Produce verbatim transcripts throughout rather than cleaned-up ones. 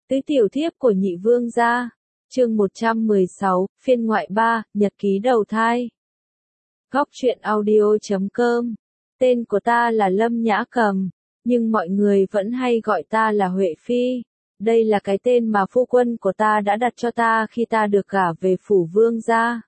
Tứ tiểu thiếp của nhị vương gia. Chương một trăm mười sáu, phiên ngoại ba, nhật ký đầu thai. Góc truyện audio chấm com. Tên của ta là Lâm Nhã Cầm, nhưng mọi người vẫn hay gọi ta là Huệ Phi. Đây là cái tên mà phu quân của ta đã đặt cho ta khi ta được gả về phủ vương gia.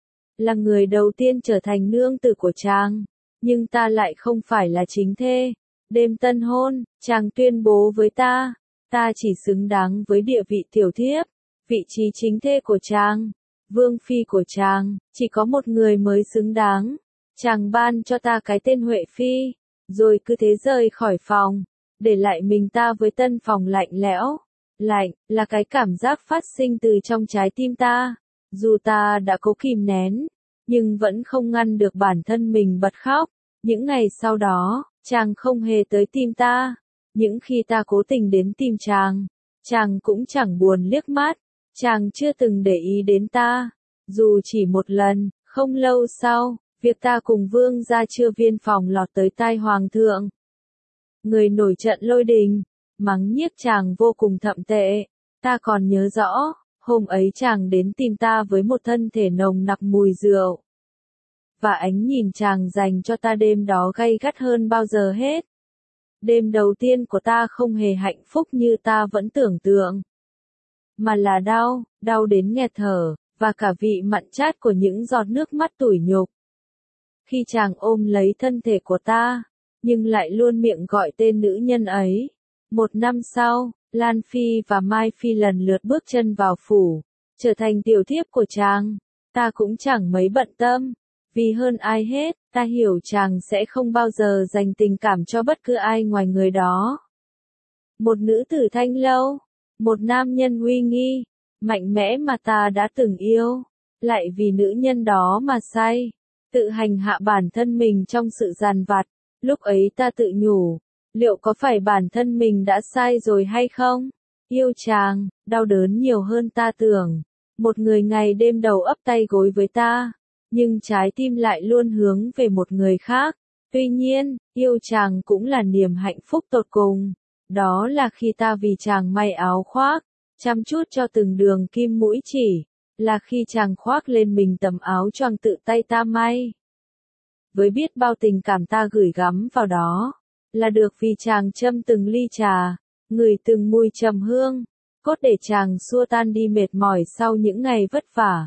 Là người đầu tiên trở thành nương tử của chàng, nhưng ta lại không phải là chính thê. Đêm tân hôn, chàng tuyên bố với ta, ta chỉ xứng đáng với địa vị tiểu thiếp, vị trí chính thê của chàng, vương phi của chàng, chỉ có một người mới xứng đáng. Chàng ban cho ta cái tên Huệ Phi, rồi cứ thế rời khỏi phòng, để lại mình ta với tân phòng lạnh lẽo. Lạnh, là cái cảm giác phát sinh từ trong trái tim ta. Dù ta đã cố kìm nén, nhưng vẫn không ngăn được bản thân mình bật khóc. Những ngày sau đó, chàng không hề tới tìm ta. Những khi ta cố tình đến tìm chàng, chàng cũng chẳng buồn liếc mắt. Chàng chưa từng để ý đến ta. Dù chỉ một lần, không lâu sau, việc ta cùng vương gia chưa viên phòng lọt tới tai hoàng thượng. Người nổi trận lôi đình, mắng nhiếc chàng vô cùng thậm tệ. Ta còn nhớ rõ, hôm ấy chàng đến tìm ta với một thân thể nồng nặc mùi rượu. Và ánh nhìn chàng dành cho ta đêm đó gay gắt hơn bao giờ hết. Đêm đầu tiên của ta không hề hạnh phúc như ta vẫn tưởng tượng, mà là đau, đau đến nghẹt thở, và cả vị mặn chát của những giọt nước mắt tủi nhục. Khi chàng ôm lấy thân thể của ta, nhưng lại luôn miệng gọi tên nữ nhân ấy. Một năm sau, Lan Phi và Mai Phi lần lượt bước chân vào phủ, trở thành tiểu thiếp của chàng. Ta cũng chẳng mấy bận tâm, vì hơn ai hết, ta hiểu chàng sẽ không bao giờ dành tình cảm cho bất cứ ai ngoài người đó. Một nữ tử thanh lâu, một nam nhân uy nghi, mạnh mẽ mà ta đã từng yêu, lại vì nữ nhân đó mà say, tự hành hạ bản thân mình trong sự giàn vặt. Lúc ấy ta tự nhủ, liệu có phải bản thân mình đã sai rồi hay không? Yêu chàng, đau đớn nhiều hơn ta tưởng. Một người ngày đêm đầu ấp tay gối với ta, nhưng trái tim lại luôn hướng về một người khác. Tuy nhiên, yêu chàng cũng là niềm hạnh phúc tột cùng. Đó là khi ta vì chàng may áo khoác, chăm chút cho từng đường kim mũi chỉ, là khi chàng khoác lên mình tấm áo choàng tự tay ta may. Với biết bao tình cảm ta gửi gắm vào đó, là được vì chàng châm từng ly trà, ngửi từng mùi trầm hương, cốt để chàng xua tan đi mệt mỏi sau những ngày vất vả.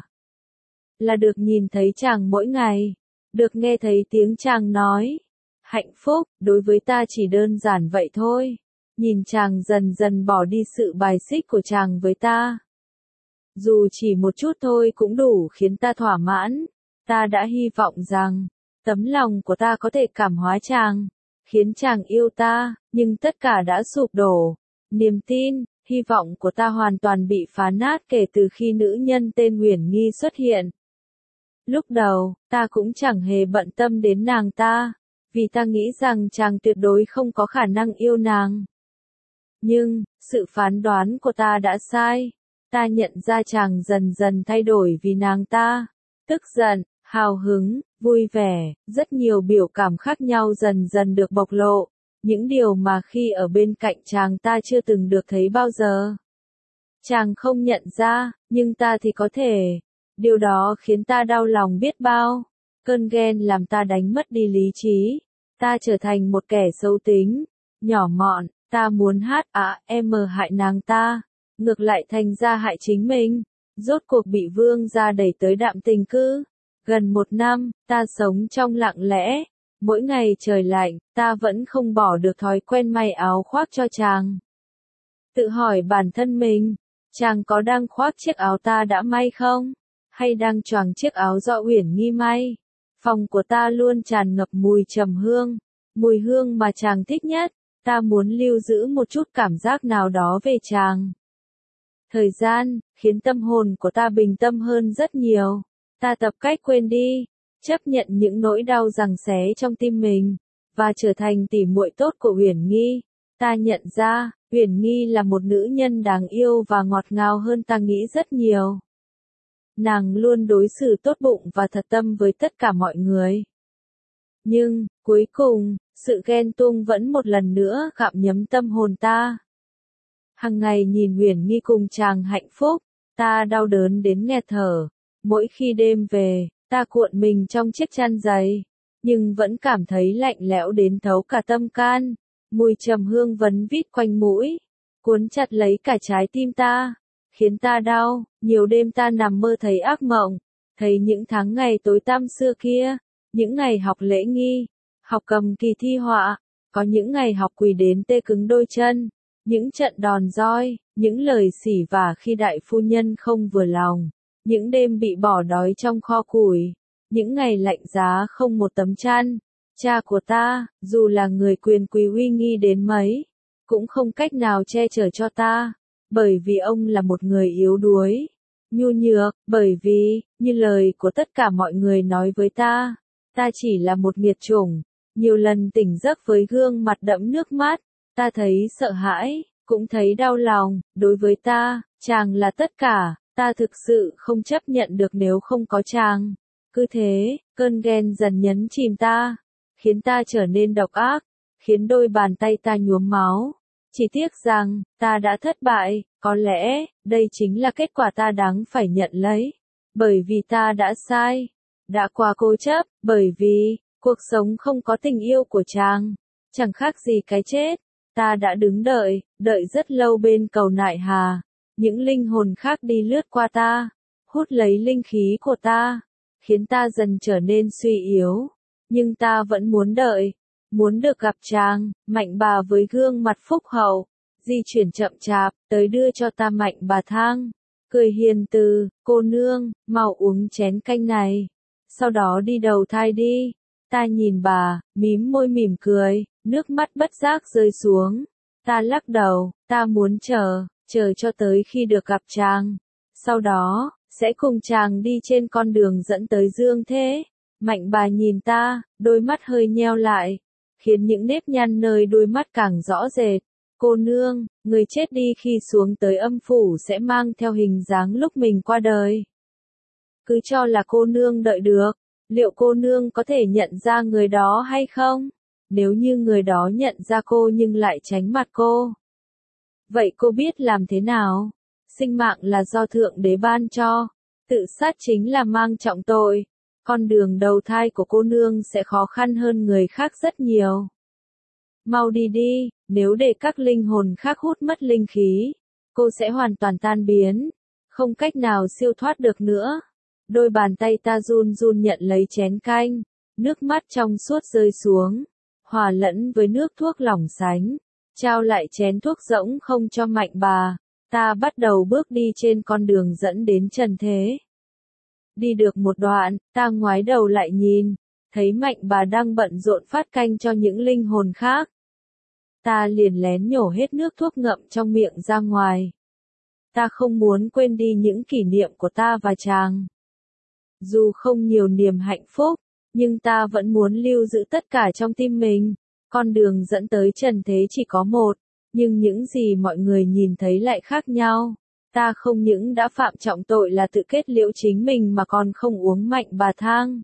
Là được nhìn thấy chàng mỗi ngày, được nghe thấy tiếng chàng nói. Hạnh phúc, đối với ta chỉ đơn giản vậy thôi. Nhìn chàng dần dần bỏ đi sự bài xích của chàng với ta. Dù chỉ một chút thôi cũng đủ khiến ta thỏa mãn. Ta đã hy vọng rằng, tấm lòng của ta có thể cảm hóa chàng, khiến chàng yêu ta, nhưng tất cả đã sụp đổ. Niềm tin, hy vọng của ta hoàn toàn bị phá nát kể từ khi nữ nhân tên Huyền Nghi xuất hiện. Lúc đầu, ta cũng chẳng hề bận tâm đến nàng ta, vì ta nghĩ rằng chàng tuyệt đối không có khả năng yêu nàng. Nhưng, sự phán đoán của ta đã sai. Ta nhận ra chàng dần dần thay đổi vì nàng ta. Tức giận, hào hứng, vui vẻ, rất nhiều biểu cảm khác nhau dần dần được bộc lộ. Những điều mà khi ở bên cạnh chàng ta chưa từng được thấy bao giờ. Chàng không nhận ra, nhưng ta thì có thể. Điều đó khiến ta đau lòng biết bao. Cơn ghen làm ta đánh mất đi lý trí. Ta trở thành một kẻ xấu tính, nhỏ mọn. Ta muốn hát à em hại nàng ta, ngược lại thành ra hại chính mình. Rốt cuộc bị vương gia đẩy tới đạm tình cư. Gần một năm, ta sống trong lặng lẽ. Mỗi ngày trời lạnh, ta vẫn không bỏ được thói quen may áo khoác cho chàng. Tự hỏi bản thân mình, chàng có đang khoác chiếc áo ta đã may không? Hay đang choàng chiếc áo do Uyển Nghi may? Phòng của ta luôn tràn ngập mùi trầm hương, mùi hương mà chàng thích nhất. Ta muốn lưu giữ một chút cảm giác nào đó về chàng. Thời gian, khiến tâm hồn của ta bình tâm hơn rất nhiều. Ta tập cách quên đi, chấp nhận những nỗi đau giằng xé trong tim mình, và trở thành tỉ muội tốt của Uyển Nghi. Ta nhận ra, Uyển Nghi là một nữ nhân đáng yêu và ngọt ngào hơn ta nghĩ rất nhiều. Nàng luôn đối xử tốt bụng và thật tâm với tất cả mọi người. Nhưng, cuối cùng, sự ghen tuông vẫn một lần nữa gặm nhấm tâm hồn ta. Hằng ngày nhìn Huyền Nghi cùng chàng hạnh phúc, ta đau đớn đến nghẹt thở. Mỗi khi đêm về, ta cuộn mình trong chiếc chăn dày, nhưng vẫn cảm thấy lạnh lẽo đến thấu cả tâm can. Mùi trầm hương vấn vít quanh mũi, cuốn chặt lấy cả trái tim ta, khiến ta đau. Nhiều đêm ta nằm mơ thấy ác mộng, thấy những tháng ngày tối tăm xưa kia, những ngày học lễ nghi, học cầm kỳ thi họa, có những ngày học quỳ đến tê cứng đôi chân, những trận đòn roi, những lời xỉ vả khi đại phu nhân không vừa lòng, những đêm bị bỏ đói trong kho củi, những ngày lạnh giá không một tấm chăn. Cha của ta, dù là người quyền quý uy nghi đến mấy, cũng không cách nào che chở cho ta, bởi vì ông là một người yếu đuối, nhu nhược, bởi vì, như lời của tất cả mọi người nói với ta, ta chỉ là một nghiệt chủng. Nhiều lần tỉnh giấc với gương mặt đẫm nước mắt, ta thấy sợ hãi, cũng thấy đau lòng. Đối với ta, chàng là tất cả, ta thực sự không chấp nhận được nếu không có chàng. Cứ thế, cơn ghen dần nhấn chìm ta, khiến ta trở nên độc ác, khiến đôi bàn tay ta nhuốm máu. Chỉ tiếc rằng, ta đã thất bại, có lẽ, đây chính là kết quả ta đáng phải nhận lấy. Bởi vì ta đã sai, đã quá cố chấp, bởi vì, cuộc sống không có tình yêu của chàng, chẳng khác gì cái chết. Ta đã đứng đợi, đợi rất lâu bên cầu Nại Hà, những linh hồn khác đi lướt qua ta, hút lấy linh khí của ta, khiến ta dần trở nên suy yếu. Nhưng ta vẫn muốn đợi, muốn được gặp chàng. Mạnh bà với gương mặt phúc hậu, di chuyển chậm chạp, tới đưa cho ta mạnh bà thang, cười hiền từ, cô nương, mau uống chén canh này, sau đó đi đầu thai đi. Ta nhìn bà, mím môi mỉm cười, nước mắt bất giác rơi xuống. Ta lắc đầu, ta muốn chờ, chờ cho tới khi được gặp chàng. Sau đó, sẽ cùng chàng đi trên con đường dẫn tới dương thế. Mạnh bà nhìn ta, đôi mắt hơi nheo lại, khiến những nếp nhăn nơi đôi mắt càng rõ rệt. Cô nương, người chết đi khi xuống tới âm phủ sẽ mang theo hình dáng lúc mình qua đời. Cứ cho là cô nương đợi được, liệu cô nương có thể nhận ra người đó hay không? Nếu như người đó nhận ra cô nhưng lại tránh mặt cô, vậy cô biết làm thế nào? Sinh mạng là do Thượng Đế ban cho, tự sát chính là mang trọng tội. Con đường đầu thai của cô nương sẽ khó khăn hơn người khác rất nhiều. Mau đi đi, nếu để các linh hồn khác hút mất linh khí, cô sẽ hoàn toàn tan biến, không cách nào siêu thoát được nữa. Đôi bàn tay ta run run nhận lấy chén canh, nước mắt trong suốt rơi xuống, hòa lẫn với nước thuốc lỏng sánh, trao lại chén thuốc rỗng không cho mạnh bà. Ta bắt đầu bước đi trên con đường dẫn đến trần thế. Đi được một đoạn, ta ngoái đầu lại nhìn, thấy mạnh bà đang bận rộn phát canh cho những linh hồn khác. Ta liền lén nhổ hết nước thuốc ngậm trong miệng ra ngoài. Ta không muốn quên đi những kỷ niệm của ta và chàng. Dù không nhiều niềm hạnh phúc, nhưng ta vẫn muốn lưu giữ tất cả trong tim mình. Con đường dẫn tới trần thế chỉ có một, nhưng những gì mọi người nhìn thấy lại khác nhau. Ta không những đã phạm trọng tội là tự kết liễu chính mình mà còn không uống mạnh bà thang.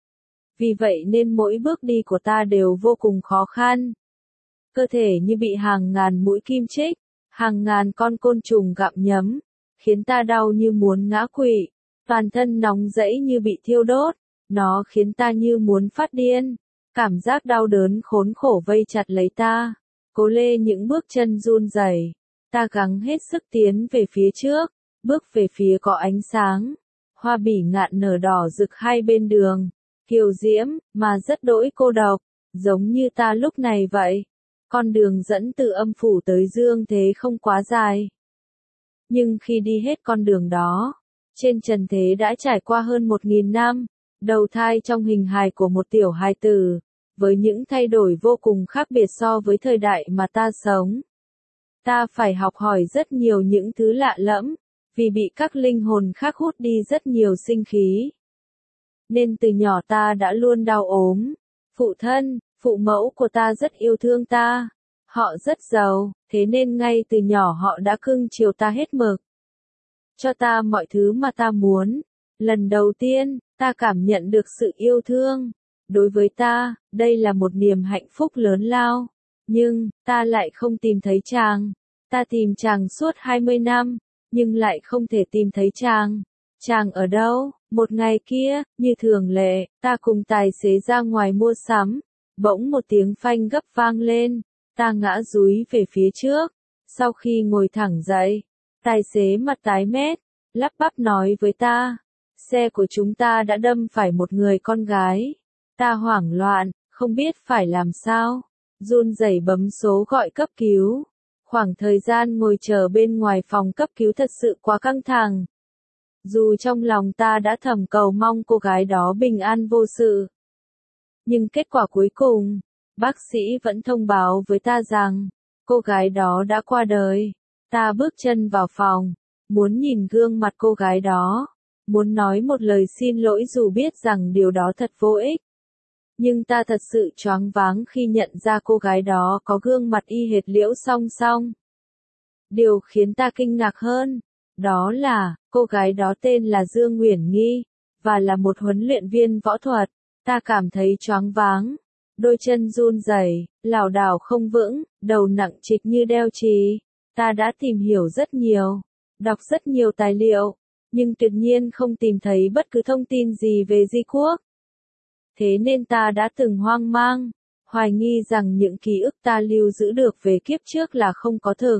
Vì vậy nên mỗi bước đi của ta đều vô cùng khó khăn. Cơ thể như bị hàng ngàn mũi kim chích, hàng ngàn con côn trùng gặm nhấm, khiến ta đau như muốn ngã quỵ, toàn thân nóng rẫy như bị thiêu đốt, nó khiến ta như muốn phát điên. Cảm giác đau đớn khốn khổ vây chặt lấy ta, cố lê những bước chân run rẩy. Ta gắng hết sức tiến về phía trước, bước về phía có ánh sáng. Hoa bỉ ngạn nở đỏ rực hai bên đường, kiều diễm, mà rất đỗi cô độc, giống như ta lúc này vậy. Con đường dẫn từ âm phủ tới dương thế không quá dài. Nhưng khi đi hết con đường đó, trên trần thế đã trải qua hơn một nghìn năm, đầu thai trong hình hài của một tiểu hài tử, với những thay đổi vô cùng khác biệt so với thời đại mà ta sống. Ta phải học hỏi rất nhiều những thứ lạ lẫm, vì bị các linh hồn khác hút đi rất nhiều sinh khí. Nên từ nhỏ ta đã luôn đau ốm. Phụ thân, phụ mẫu của ta rất yêu thương ta. Họ rất giàu, thế nên ngay từ nhỏ họ đã cưng chiều ta hết mực. Cho ta mọi thứ mà ta muốn. Lần đầu tiên, ta cảm nhận được sự yêu thương. Đối với ta, đây là một niềm hạnh phúc lớn lao. Nhưng, ta lại không tìm thấy chàng. Ta tìm chàng suốt hai mươi năm, nhưng lại không thể tìm thấy chàng. Chàng ở đâu? Một ngày kia, như thường lệ, ta cùng tài xế ra ngoài mua sắm. Bỗng một tiếng phanh gấp vang lên, ta ngã dúi về phía trước. Sau khi ngồi thẳng dậy, tài xế mặt tái mét, lắp bắp nói với ta, xe của chúng ta đã đâm phải một người con gái. Ta hoảng loạn, không biết phải làm sao, run rẩy bấm số gọi cấp cứu. Khoảng thời gian ngồi chờ bên ngoài phòng cấp cứu thật sự quá căng thẳng. Dù trong lòng ta đã thầm cầu mong cô gái đó bình an vô sự. Nhưng kết quả cuối cùng, bác sĩ vẫn thông báo với ta rằng, cô gái đó đã qua đời. Ta bước chân vào phòng, muốn nhìn gương mặt cô gái đó, muốn nói một lời xin lỗi dù biết rằng điều đó thật vô ích. Nhưng ta thật sự choáng váng khi nhận ra cô gái đó có gương mặt y hệt Liễu Song Song. Điều khiến ta kinh ngạc hơn, đó là, cô gái đó tên là Dương Uyển Nghi, và là một huấn luyện viên võ thuật. Ta cảm thấy choáng váng, đôi chân run rẩy, lảo đảo không vững, đầu nặng trịch như đeo chì. Ta đã tìm hiểu rất nhiều, đọc rất nhiều tài liệu, nhưng tuyệt nhiên không tìm thấy bất cứ thông tin gì về Di Quốc. Thế nên ta đã từng hoang mang, hoài nghi rằng những ký ức ta lưu giữ được về kiếp trước là không có thực.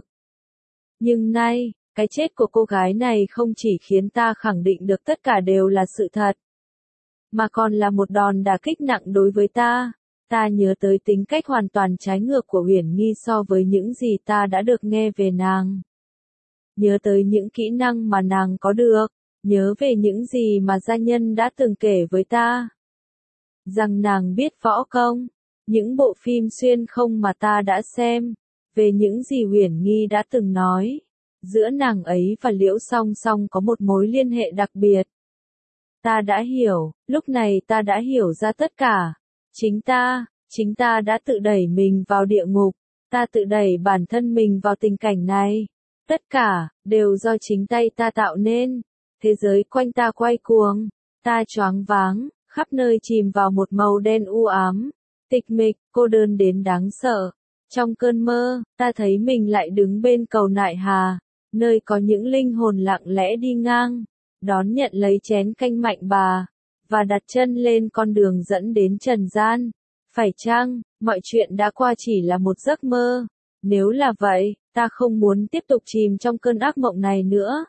Nhưng nay, cái chết của cô gái này không chỉ khiến ta khẳng định được tất cả đều là sự thật, mà còn là một đòn đả kích nặng đối với ta. Ta nhớ tới tính cách hoàn toàn trái ngược của Uyển Nghi so với những gì ta đã được nghe về nàng. Nhớ tới những kỹ năng mà nàng có được, nhớ về những gì mà gia nhân đã từng kể với ta. Rằng nàng biết võ công, những bộ phim xuyên không mà ta đã xem, về những gì Uyển Nghi đã từng nói. Giữa nàng ấy và Liễu Song Song có một mối liên hệ đặc biệt. Ta đã hiểu, lúc này ta đã hiểu ra tất cả. Chính ta, chính ta đã tự đẩy mình vào địa ngục, ta tự đẩy bản thân mình vào tình cảnh này. Tất cả, đều do chính tay ta tạo nên. Thế giới quanh ta quay cuồng, ta choáng váng, khắp nơi chìm vào một màu đen u ám, tịch mịch, cô đơn đến đáng sợ. Trong cơn mơ, ta thấy mình lại đứng bên cầu Nại Hà, nơi có những linh hồn lặng lẽ đi ngang, đón nhận lấy chén canh Mạnh Bà, và đặt chân lên con đường dẫn đến trần gian. Phải chăng, mọi chuyện đã qua chỉ là một giấc mơ? Nếu là vậy, ta không muốn tiếp tục chìm trong cơn ác mộng này nữa.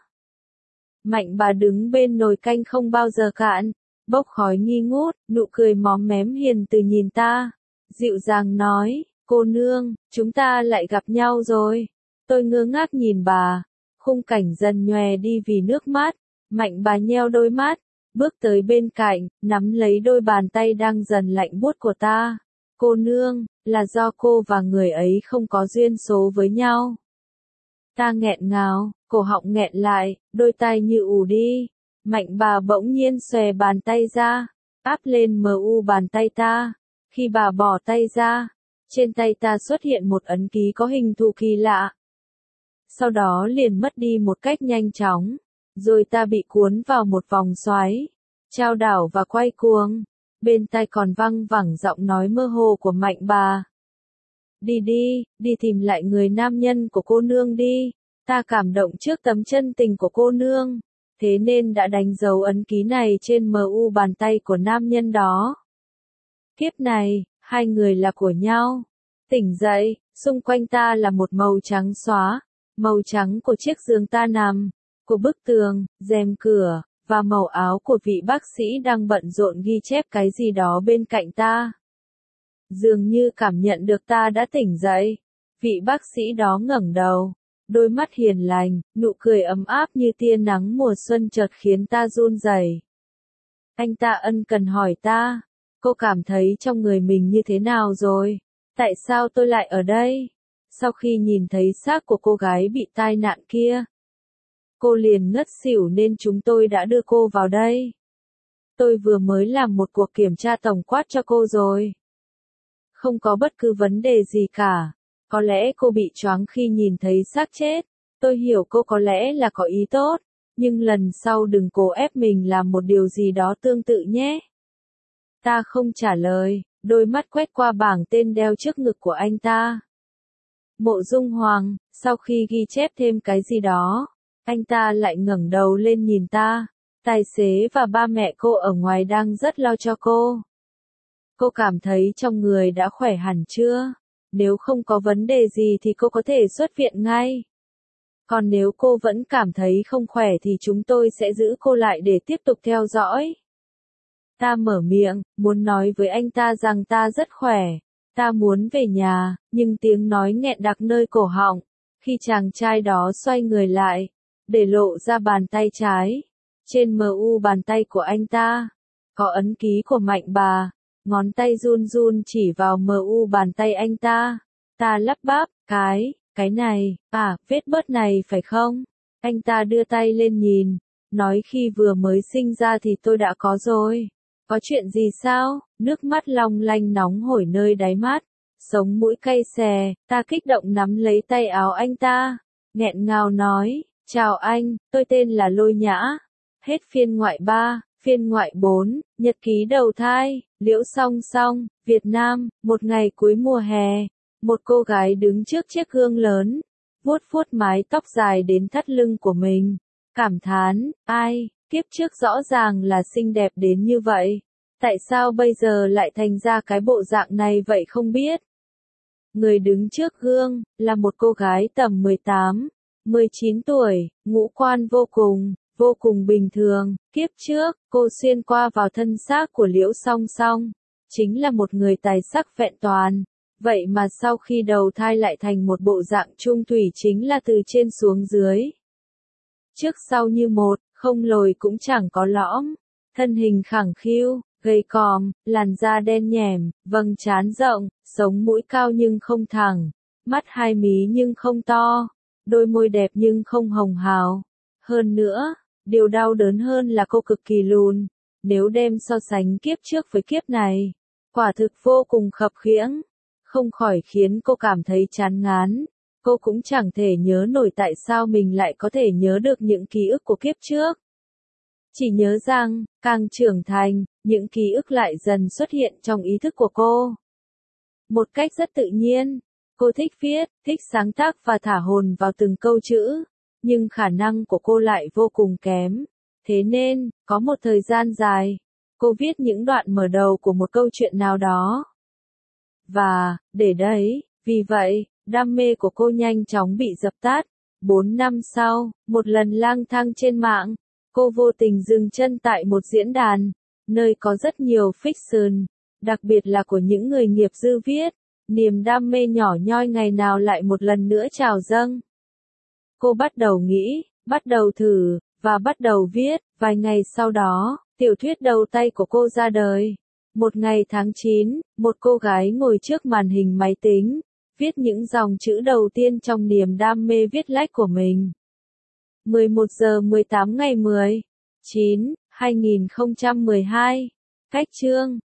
Mạnh Bà đứng bên nồi canh không bao giờ cạn, bốc khói nghi ngút, nụ cười móm mém hiền từ nhìn ta, dịu dàng nói, cô nương, chúng ta lại gặp nhau rồi. Tôi ngơ ngác nhìn bà, khung cảnh dần nhòe đi vì nước mắt. Mạnh Bà nheo đôi mắt, bước tới bên cạnh, nắm lấy đôi bàn tay đang dần lạnh buốt của ta. Cô nương, là do cô và người ấy không có duyên số với nhau. Ta nghẹn ngào, cổ họng nghẹn lại, đôi tay như ù đi. Mạnh Bà bỗng nhiên xòe bàn tay ra, áp lên mờ u bàn tay ta. Khi bà bỏ tay ra, trên tay ta xuất hiện một ấn ký có hình thù kỳ lạ. Sau đó liền mất đi một cách nhanh chóng, rồi ta bị cuốn vào một vòng xoáy, chao đảo và quay cuồng. Bên tai còn văng vẳng giọng nói mơ hồ của Mạnh Bà. Đi đi, đi tìm lại người nam nhân của cô nương đi. Ta cảm động trước tấm chân tình của cô nương, thế nên đã đánh dấu ấn ký này trên mờ u bàn tay của nam nhân đó. Kiếp này, hai người là của nhau. Tỉnh dậy, xung quanh ta là một màu trắng xóa, màu trắng của chiếc giường ta nằm, của bức tường, rèm cửa, và màu áo của vị bác sĩ đang bận rộn ghi chép cái gì đó bên cạnh ta. Dường như cảm nhận được ta đã tỉnh dậy, vị bác sĩ đó ngẩng đầu, đôi mắt hiền lành, nụ cười ấm áp như tia nắng mùa xuân chợt khiến ta run rẩy. Anh ta ân cần hỏi ta, cô cảm thấy trong người mình như thế nào rồi? Tại sao tôi lại ở đây? Sau khi nhìn thấy xác của cô gái bị tai nạn kia, cô liền ngất xỉu nên chúng tôi đã đưa cô vào đây. Tôi vừa mới làm một cuộc kiểm tra tổng quát cho cô rồi. Không có bất cứ vấn đề gì cả. Có lẽ cô bị choáng khi nhìn thấy xác chết. Tôi hiểu cô có lẽ là có ý tốt, nhưng lần sau đừng cố ép mình làm một điều gì đó tương tự nhé. Ta không trả lời, đôi mắt quét qua bảng tên đeo trước ngực của anh ta. Mộ Dung Hoàng, Sau khi ghi chép thêm cái gì đó, anh ta lại ngẩng đầu lên nhìn ta. Tài xế và ba mẹ cô ở ngoài đang rất lo cho cô. Cô cảm thấy trong người đã khỏe hẳn chưa? Nếu không có vấn đề gì thì cô có thể xuất viện ngay. Còn nếu cô vẫn cảm thấy không khỏe thì chúng tôi sẽ giữ cô lại để tiếp tục theo dõi. Ta mở miệng, muốn nói với anh ta rằng ta rất khỏe. Ta muốn về nhà, nhưng tiếng nói nghẹn đặc nơi cổ họng. Khi chàng trai đó xoay người lại, để lộ ra bàn tay trái. Trên mu bàn tay của anh ta, có ấn ký của Mạnh bà. Ngón tay run run chỉ vào mu bàn tay anh ta. Ta lắp bắp, cái, cái này, à, vết bớt này phải không? Anh ta đưa tay lên nhìn, nói khi vừa mới sinh ra thì tôi đã có rồi. Có chuyện gì sao? Nước mắt long lanh nóng hổi nơi đáy mắt, sống mũi cay xè, ta kích động nắm lấy tay áo anh ta, nghẹn ngào nói, chào anh, tôi tên là Lôi Nhã. Hết phiên ngoại ba, phiên ngoại bốn, nhật ký đầu thai, Liễu Song Song, Việt Nam, một ngày cuối mùa hè, một cô gái đứng trước chiếc gương lớn, vuốt vuốt mái tóc dài đến thắt lưng của mình, cảm thán, ai, kiếp trước rõ ràng là xinh đẹp đến như vậy, tại sao bây giờ lại thành ra cái bộ dạng này vậy không biết. Người đứng trước gương, là một cô gái tầm mười tám, mười chín tuổi, ngũ quan vô cùng, vô cùng bình thường, kiếp trước, cô xuyên qua vào thân xác của Liễu Song Song, chính là một người tài sắc vẹn toàn, vậy mà sau khi đầu thai lại thành một bộ dạng trung thủy chính là từ trên xuống dưới. Trước sau như một, không lồi cũng chẳng có lõm, thân hình khẳng khiu, gầy còm, làn da đen nhẻm, vầng trán rộng, sống mũi cao nhưng không thẳng, mắt hai mí nhưng không to, đôi môi đẹp nhưng không hồng hào. Hơn nữa, điều đau đớn hơn là cô cực kỳ lùn, nếu đem so sánh kiếp trước với kiếp này, quả thực vô cùng khập khiễng, không khỏi khiến cô cảm thấy chán ngán. Cô cũng chẳng thể nhớ nổi tại sao mình lại có thể nhớ được những ký ức của kiếp trước. Chỉ nhớ rằng, càng trưởng thành, những ký ức lại dần xuất hiện trong ý thức của cô. Một cách rất tự nhiên, cô thích viết, thích sáng tác và thả hồn vào từng câu chữ, nhưng khả năng của cô lại vô cùng kém. Thế nên, có một thời gian dài, cô viết những đoạn mở đầu của một câu chuyện nào đó. Và, để đấy, vì vậy, đam mê của cô nhanh chóng bị dập tắt. Bốn năm sau, một lần lang thang trên mạng, cô vô tình dừng chân tại một diễn đàn, nơi có rất nhiều fiction, đặc biệt là của những người nghiệp dư viết. Niềm đam mê nhỏ nhoi ngày nào lại một lần nữa trào dâng. Cô bắt đầu nghĩ, bắt đầu thử, và bắt đầu viết. Vài ngày sau đó, tiểu thuyết đầu tay của cô ra đời. Một ngày tháng chín, một cô gái ngồi trước màn hình máy tính, viết những dòng chữ đầu tiên trong niềm đam mê viết lách của mình. mười một giờ mười tám ngày mười chín, hai nghìn không trăm mười hai. Cách chương